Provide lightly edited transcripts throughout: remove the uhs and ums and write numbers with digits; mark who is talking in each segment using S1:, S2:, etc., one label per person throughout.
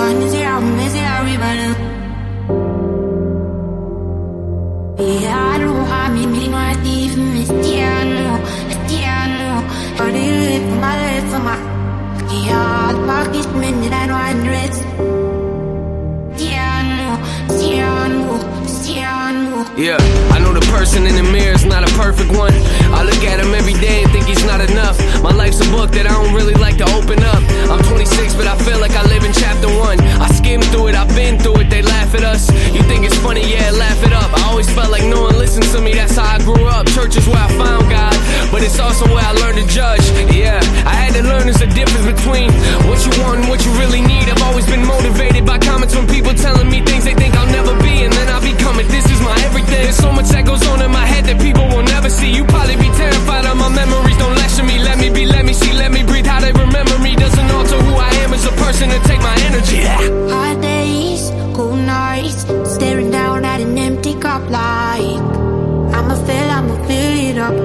S1: arrivano. Piano, mi nuoti, mi stiano. Body for my life, for my yeah, pockets, minute, and hundreds.
S2: Yeah, I know the person in the mirror is not a perfect one. I look at him every day and think he's not enough. My life's a book that I don't really like to open up. I'm 26, but I feel like I live in chapter 1. I skimmed through it, I've been through it, they laugh at us. You think it's funny, yeah, laugh it up. I always felt like no one listened to me, that's how I grew up. Church is where I found God, but it's also where I learned to judge. Yeah, I had to learn there's a difference between what you want and what you really need. I've always been motivated by comments from people telling me things they think I'll never be, and then I become it. This is my everything. There's so much that goes on in my head that people will never see. You probably be terrified of my memories. Don't lecture me. Let me be, let me see, let me breathe. How they remember me doesn't alter who I am as a person to take my energy.
S1: Hard days, cool nights, staring down at an empty cup like I'ma fill it up.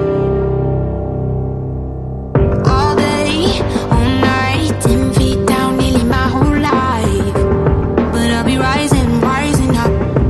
S1: All day, all night, 10 feet down, nearly my whole life, but I'll be rising up.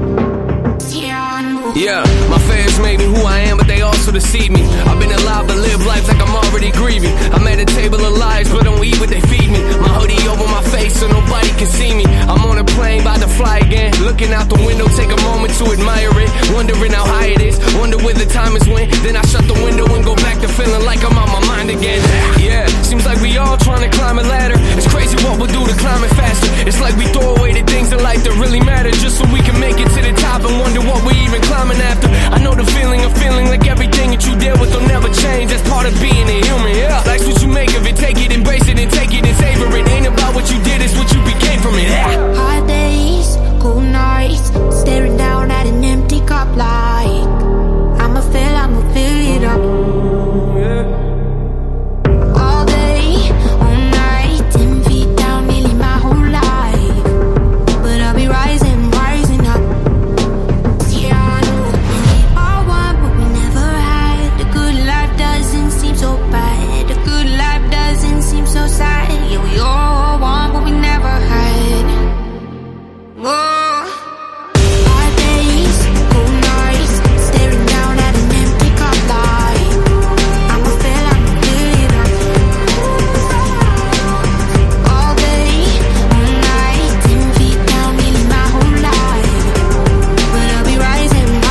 S2: Yeah, my fans made me who I am, but they also deceive me. I've been alive but live life like I'm already grieving. I'm at a table of lies but don't eat what they feed me. My hoodie over my face so nobody can see me. I'm on a plane about to fly again. Looking out the window, take a moment to admire it. Wondering how high it is, wonder where the time is when. Then I shut the window and go back to feeling like I'm on my mind again. Yeah, seems like we all trying to climb a ladder. It's crazy what we'll do to climb it faster. It's like we throw away the things in life that really matter just so we can make it to the top and wonder what we even climbing after. I know the feeling of feeling like everything that you deal with will never change. That's part of being a human, yeah. Life's what you make of it, take it, embrace it, and take it and savor it. Ain't about what you did, it's what you became from it, yeah.
S1: Hard days, cool nights, staring down at an empty cup like I'ma fill it up. All day, all night, 10 feet down, nearly my whole life, but I'll be rising up. So bad, the good life doesn't seem so sad. Yeah, we all want what we never had. Whoa. Hard days, cool nights, staring down at an empty cup like I'ma fill it up. All day, all night, 10 feet down, nearly my whole life, but I'll be rising up.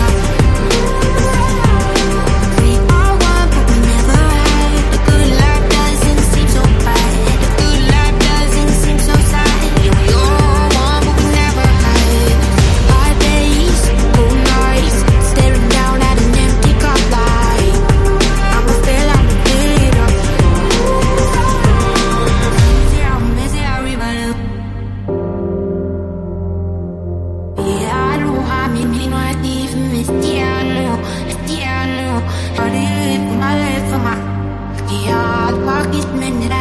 S1: We all want what we never had. The good life doesn't seem so bad. The good life doesn't seem so sad. Yeah, we all want what we never had. Hard days, cool nights, staring down at an empty cup like I'ma fill it up. Piano, mi nuoti, mi stiano. Body for my life, for my yeah, pockets, minute.